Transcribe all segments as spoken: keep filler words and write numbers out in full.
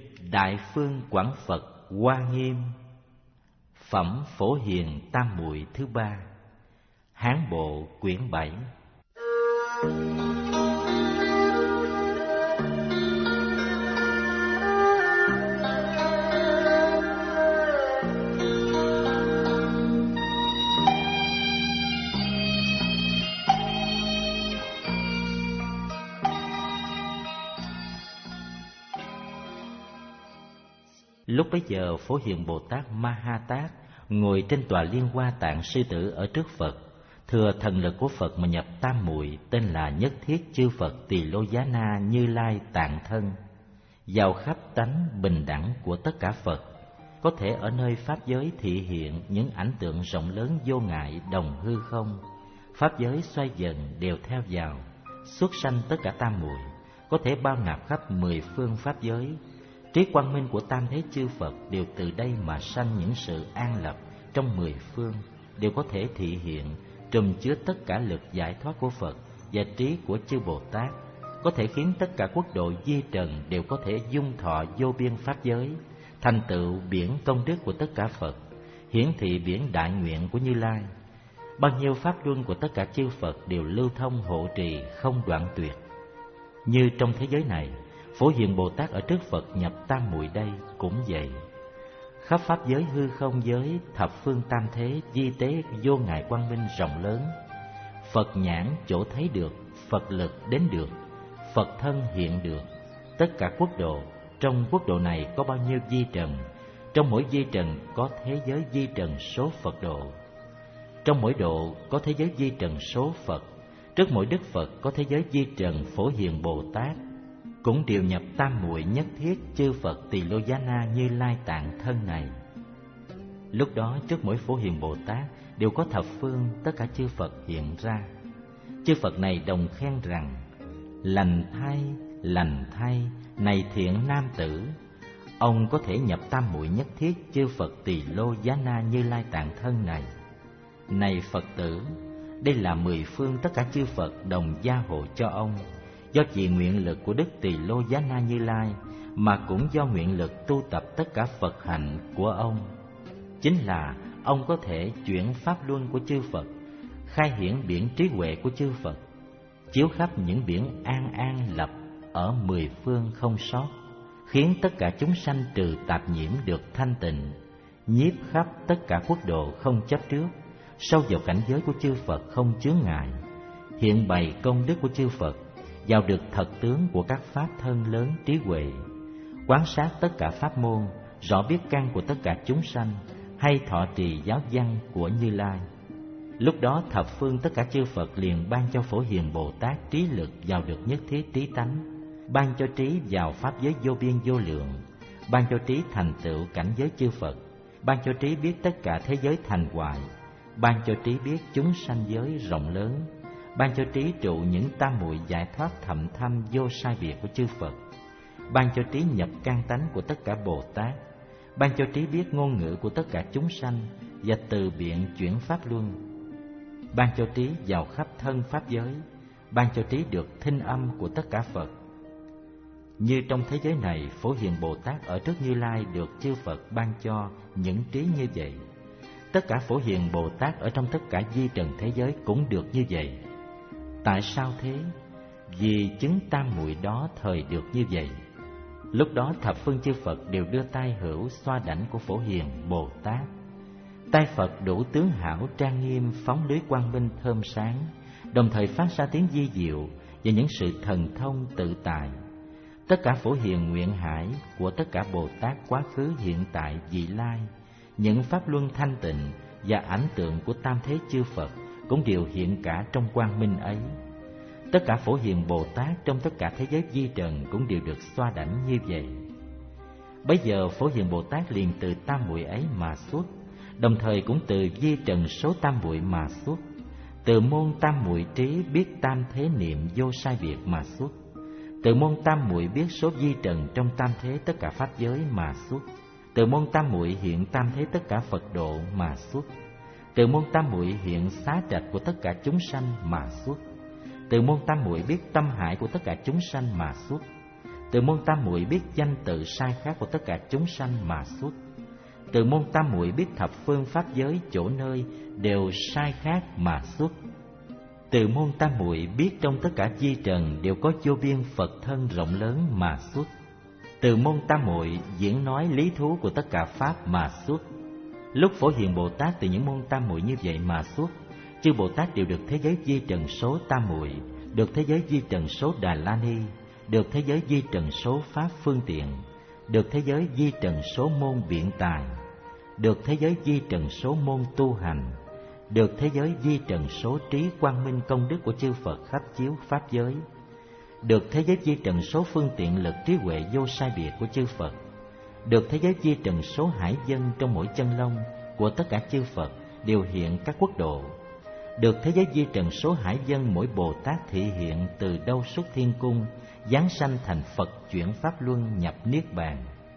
Đại Phương Quảng Phật Hoa Nghiêm. Phẩm Phổ Hiền Tam Muội thứ ba. Hán Bộ quyển bảy. Lúc bấy giờ, Phổ Hiền Bồ Tát Ma Ha Tát ngồi trên tòa Liên Hoa Tạng Sư Tử ở trước Phật, thừa thần lực của Phật mà nhập tam muội, tên là Nhất Thiết Chư Phật Tỳ Lô Giá Na Như Lai Tạng Thân, vào khắp tánh bình đẳng của tất cả Phật, có thể ở nơi pháp giới thị hiện những ảnh tượng rộng lớn vô ngại đồng hư không. Pháp giới xoay dần đều theo vào, xuất sanh tất cả tam muội, có thể bao nạp khắp mười phương pháp giới. Trí quang minh của tam thế chư Phật đều từ đây mà sanh những sự an lập trong mười phương, đều có thể thị hiện, trùm chứa tất cả lực giải thoát của Phật và trí của chư Bồ Tát, có thể khiến tất cả quốc độ di trần đều có thể dung thọ vô biên pháp giới, thành tựu biển công đức của tất cả Phật, hiển thị biển đại nguyện của Như Lai. Bao nhiêu pháp luân của tất cả chư Phật đều lưu thông hộ trì không đoạn tuyệt. Như trong thế giới này, Phổ Hiền Bồ Tát ở trước Phật nhập tam muội đây cũng vậy. Khắp pháp giới hư không giới, thập phương tam thế, di tế vô ngại quang minh rộng lớn. Phật nhãn chỗ thấy được, Phật lực đến được, Phật thân hiện được. Tất cả quốc độ, trong quốc độ này có bao nhiêu di trần, trong mỗi di trần có thế giới di trần số Phật độ. Trong mỗi độ có thế giới di trần số Phật, trước mỗi Đức Phật có thế giới di trần Phổ Hiền Bồ Tát, cũng đều nhập tam muội Nhất Thiết Chư Phật Tỳ Lô Giá Na Như Lai Tạng Thân này. Lúc đó trước mỗi Phổ Hiền Bồ Tát đều có thập phương tất cả chư Phật hiện ra. Chư Phật này đồng khen rằng: lành thay, lành thay, này thiện nam tử, ông có thể nhập tam muội Nhất Thiết Chư Phật Tỳ Lô Giá Na Như Lai Tạng Thân này. Này Phật tử, đây là mười phương tất cả chư Phật đồng gia hộ cho ông, do vì nguyện lực của Đức Tỳ Lô Giá Na Như Lai, mà cũng do nguyện lực tu tập tất cả Phật hạnh của ông. Chính là ông có thể chuyển pháp luân của chư Phật, khai hiển biển trí huệ của chư Phật, chiếu khắp những biển an an lập ở mười phương không sót, khiến tất cả chúng sanh trừ tạp nhiễm được thanh tịnh, nhiếp khắp tất cả quốc độ không chấp trước, sâu vào cảnh giới của chư Phật không chướng ngại, hiện bày công đức của chư Phật, vào được thật tướng của các pháp thân lớn trí huệ, quán sát tất cả pháp môn, rõ biết căn của tất cả chúng sanh, hay thọ trì giáo văn của Như Lai. Lúc đó thập phương tất cả chư Phật liền ban cho Phổ Hiền Bồ Tát trí lực vào được nhất thiết trí tánh, ban cho trí vào pháp giới vô biên vô lượng, ban cho trí thành tựu cảnh giới chư Phật, ban cho trí biết tất cả thế giới thành hoại, ban cho trí biết chúng sanh giới rộng lớn, ban cho trí trụ những tam muội giải thoát thậm thâm vô sai biệt của chư Phật, ban cho trí nhập căn tánh của tất cả Bồ Tát, ban cho trí biết ngôn ngữ của tất cả chúng sanh và từ biện chuyển pháp luân, ban cho trí vào khắp thân pháp giới, ban cho trí được thinh âm của tất cả Phật. Như trong thế giới này, Phổ Hiền Bồ Tát ở trước Như Lai được chư Phật ban cho những trí như vậy. Tất cả Phổ Hiền Bồ Tát ở trong tất cả di trần thế giới cũng được như vậy. Tại sao thế? Vì chứng tam muội đó thời được như vậy. Lúc đó thập phương chư Phật đều đưa tay hữu xoa đảnh của Phổ Hiền Bồ Tát. Tay Phật đủ tướng hảo trang nghiêm, phóng lưới quang minh thơm sáng, đồng thời phát ra tiếng di diệu và những sự thần thông tự tại. Tất cả Phổ Hiền nguyện hải của tất cả Bồ Tát quá khứ hiện tại vị lai, những pháp luân thanh tịnh và ảnh tượng của tam thế chư Phật cũng đều hiện cả trong quang minh ấy. Tất cả Phổ Hiền Bồ Tát trong tất cả thế giới di trần cũng đều được xoa đảnh như vậy. Bấy giờ Phổ Hiền Bồ Tát liền từ tam muội ấy mà xuất, đồng thời cũng từ di trần số tam muội mà xuất, từ môn tam muội trí biết tam thế niệm vô sai biệt mà xuất, từ môn tam muội biết số di trần trong tam thế tất cả pháp giới mà xuất, từ môn tam muội hiện tam thế tất cả Phật độ mà xuất, từ môn tam muội hiện xá trạch của tất cả chúng sanh mà xuất, từ môn tam muội biết tâm hải của tất cả chúng sanh mà xuất, Từ môn tam muội biết danh tự sai khác của tất cả chúng sanh mà xuất. Từ môn tam muội biết thập phương pháp giới chỗ nơi đều sai khác mà xuất. Từ môn tam muội biết trong tất cả vi trần đều có vô biên Phật thân rộng lớn mà xuất. Từ môn tam muội diễn nói lý thú của tất cả pháp mà xuất. Lúc Phổ Hiền Bồ Tát từ những môn tam muội như vậy mà xuất, chư Bồ Tát đều được thế giới vi trần số tam muội, được thế giới vi trần số Đà La Ni, được thế giới vi trần số pháp phương tiện, được thế giới vi trần số môn biện tài, được thế giới vi trần số môn tu hành, được thế giới vi trần số trí quang minh công đức của chư Phật khắp chiếu pháp giới, được thế giới vi trần số phương tiện lực trí huệ vô sai biệt của chư Phật, được thế giới vi trần số hải dân trong mỗi chân lông của tất cả chư Phật đều hiện các quốc độ, được thế giới vi trần số hải dân mỗi Bồ Tát thị hiện từ đâu xuất thiên cung, giáng sanh thành Phật chuyển pháp luân nhập niết bàn.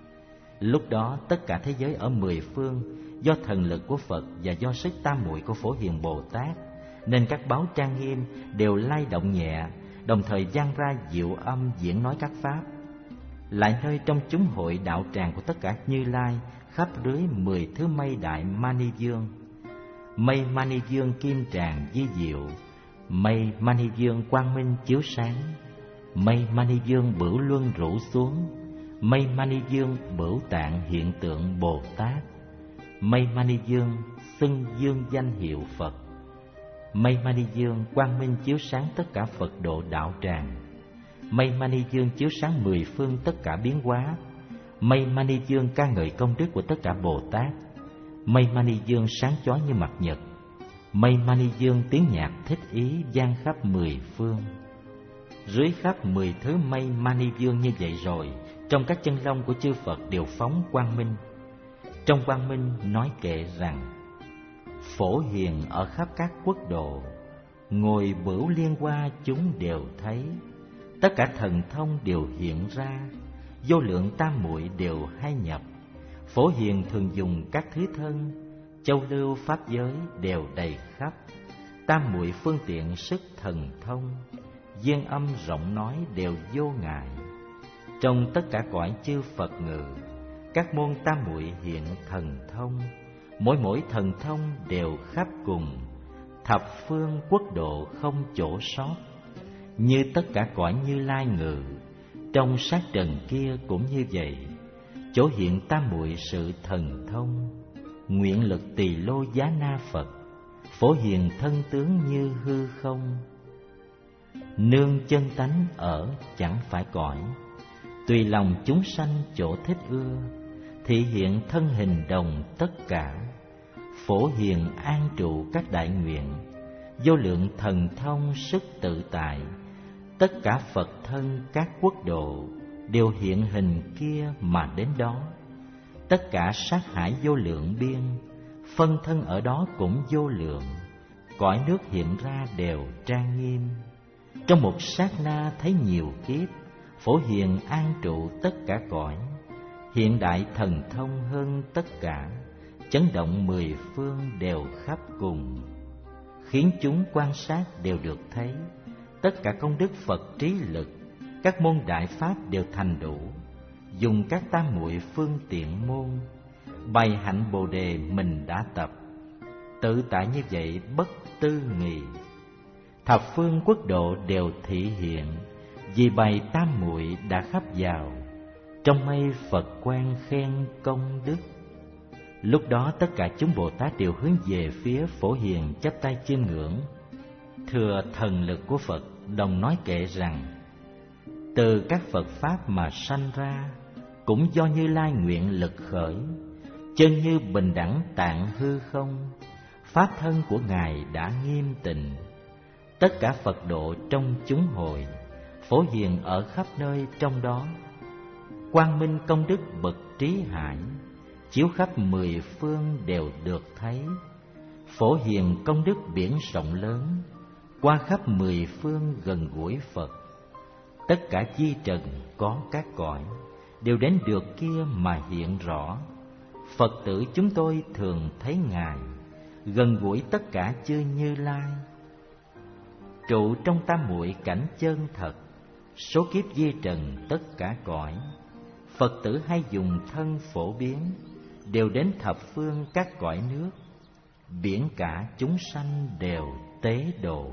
Lúc đó tất cả thế giới ở mười phương do thần lực của Phật và do sức tam muội của Phổ Hiền Bồ Tát, nên các báo trang nghiêm đều lay động nhẹ, đồng thời vang ra diệu âm diễn nói các pháp. Lại nơi trong chúng hội đạo tràng của tất cả Như Lai khắp dưới mười thứ mây đại Mani Dương. Mây Mani Dương kim tràng di diệu, mây Mani Dương quang minh chiếu sáng, mây Mani Dương bửu luân rủ xuống, mây Mani Dương bửu tạng hiện tượng Bồ Tát, mây Mani Dương xưng dương danh hiệu Phật, mây Mani Dương quang minh chiếu sáng tất cả Phật độ đạo tràng, mây Mani Dương chiếu sáng mười phương tất cả biến hóa, mây Mani Dương ca ngợi công đức của tất cả Bồ Tát, mây Mani Dương sáng chói như mặt nhật, mây Mani Dương tiếng nhạc thích ý vang khắp mười phương. Dưới khắp mười thứ mây Mani Dương như vậy rồi, trong các chân lông của chư Phật đều phóng quang minh. Trong quang minh nói kệ rằng: Phổ Hiền ở khắp các quốc độ, ngồi bửu liên hoa chúng đều thấy, tất cả thần thông đều hiện ra, vô lượng tam muội đều hay nhập. Phổ Hiền thường dùng các thứ thân, châu lưu pháp giới đều đầy khắp, tam muội phương tiện sức thần thông, duyên âm rộng nói đều vô ngại. Trong tất cả cõi chư Phật ngự, các môn tam muội hiện thần thông, mỗi mỗi thần thông đều khắp cùng, thập phương quốc độ không chỗ sót. Như tất cả cõi Như Lai ngự, trong sát trần kia cũng như vậy, chỗ hiện tam muội sự thần thông, nguyện lực tỳ lô giá na Phật, Phổ Hiền thân tướng như hư không. Nương chân tánh ở chẳng phải cõi, tùy lòng chúng sanh chỗ thích ưa, thị hiện thân hình đồng tất cả. Phổ Hiền an trụ các đại nguyện, vô lượng thần thông sức tự tại, tất cả Phật thân các quốc độ đều hiện hình kia mà đến đó. Tất cả sát hải vô lượng biên, phân thân ở đó cũng vô lượng, cõi nước hiện ra đều trang nghiêm. Trong một sát na thấy nhiều kiếp, Phổ Hiền an trụ tất cả cõi, hiện đại thần thông hơn tất cả, chấn động mười phương đều khắp cùng, khiến chúng quan sát đều được thấy. Tất cả công đức Phật trí lực, các môn đại pháp đều thành đủ, dùng các tam muội phương tiện môn, bày hạnh Bồ đề mình đã tập, tự tại như vậy bất tư nghì. Thập phương quốc độ đều thị hiện, vì bày tam muội đã khắp vào, trong mây Phật quan khen công đức. Lúc đó tất cả chúng Bồ Tát đều hướng về phía Phổ Hiền chắp tay chiêm ngưỡng, thừa thần lực của Phật, đồng nói kệ rằng: Từ các Phật Pháp mà sanh ra, cũng do Như Lai nguyện lực khởi, chân như bình đẳng tạng hư không, Pháp thân của Ngài đã nghiêm tịnh. Tất cả Phật độ trong chúng hội, Phổ Hiền ở khắp nơi trong đó. Quang minh công đức bậc trí hải, chiếu khắp mười phương đều được thấy. Phổ Hiền công đức biển rộng lớn, qua khắp mười phương gần gũi Phật. Tất cả chi trần có các cõi, đều đến được kia mà hiện rõ. Phật tử chúng tôi thường thấy Ngài, gần gũi tất cả chư Như Lai. Trụ trong tam muội cảnh chân thật, số kiếp di trần tất cả cõi. Phật tử hay dùng thân phổ biến, đều đến thập phương các cõi nước, biển cả chúng sanh đều tế độ.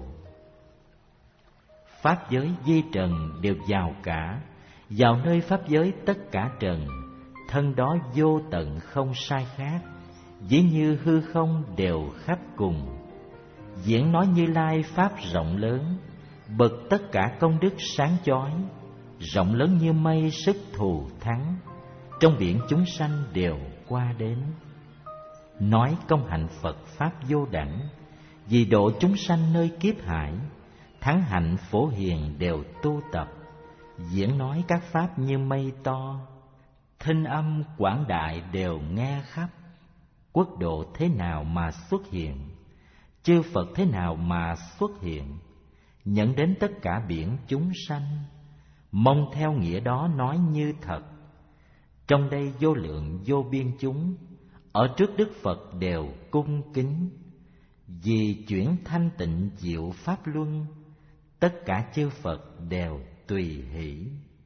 Pháp giới di trần đều vào cả, vào nơi pháp giới tất cả trần, thân đó vô tận không sai khác, ví như hư không đều khắp cùng. Diễn nói Như Lai pháp rộng lớn, bậc tất cả công đức sáng chói, rộng lớn như mây sức thù thắng, trong biển chúng sanh đều qua đến. Nói công hạnh Phật pháp vô đẳng, vì độ chúng sanh nơi kiếp hải, thắng hạnh phổ hiền đều tu tập, diễn nói các pháp như mây to, thinh âm quảng đại đều nghe khắp. Quốc độ thế nào mà xuất hiện, chư Phật thế nào mà xuất hiện, nhận đến tất cả biển chúng sanh, mong theo nghĩa đó nói như thật. Trong đây vô lượng vô biên chúng, ở trước Đức Phật đều cung kính, vì chuyển thanh tịnh diệu pháp luân, tất cả chư Phật đều tùy hỷ.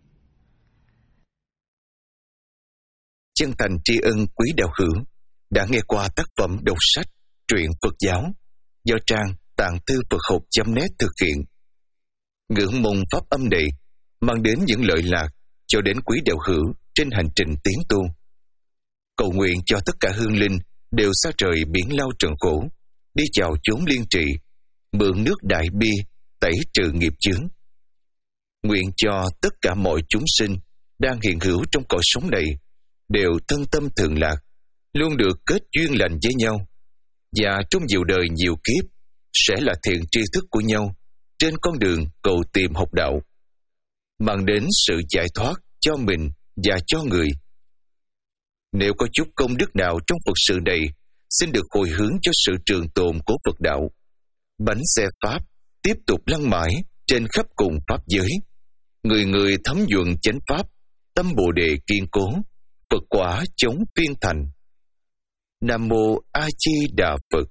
Chân thành tri ân quý đạo hữu đã nghe qua tác phẩm đọc sách Truyện Phật giáo do trang tạng thư Phật học chấm net thực hiện. Ngưỡng mong pháp âm này mang đến những lợi lạc cho đến quý đạo hữu trên hành trình tiến tu. Cầu nguyện cho tất cả hương linh đều xa rời biển lao trần khổ, đi vào chốn liên trị, mượn nước đại bi tẩy trừ nghiệp chướng. Nguyện cho tất cả mọi chúng sinh đang hiện hữu trong cõi sống này đều thân tâm thường lạc, luôn được kết duyên lành với nhau, và trong nhiều đời nhiều kiếp sẽ là thiện tri thức của nhau trên con đường cầu tìm học đạo, mang đến sự giải thoát cho mình và cho người. Nếu có chút công đức nào trong Phật sự này, xin được hồi hướng cho sự trường tồn của Phật đạo. Bánh xe Pháp tiếp tục lăn mãi trên khắp cùng Pháp giới. Người người thấm nhuần chánh Pháp, tâm Bồ Đề kiên cố, Phật quả chống phiên thành. Nam Mô A Di Đà Phật.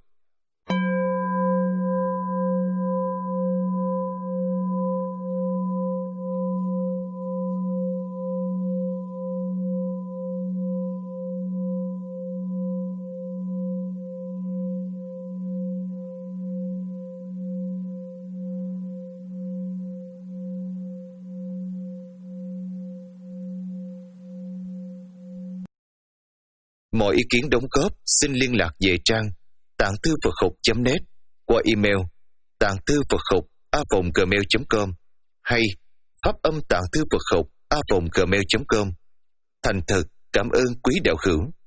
Mọi ý kiến đóng góp xin liên lạc về trang tạng thư Phật học chấm net qua email tạng thư Phật học a vòng gmail chấm com hay pháp âm tạng thư Phật học a vòng gmail chấm com. Thành thật cảm ơn quý đạo hữu.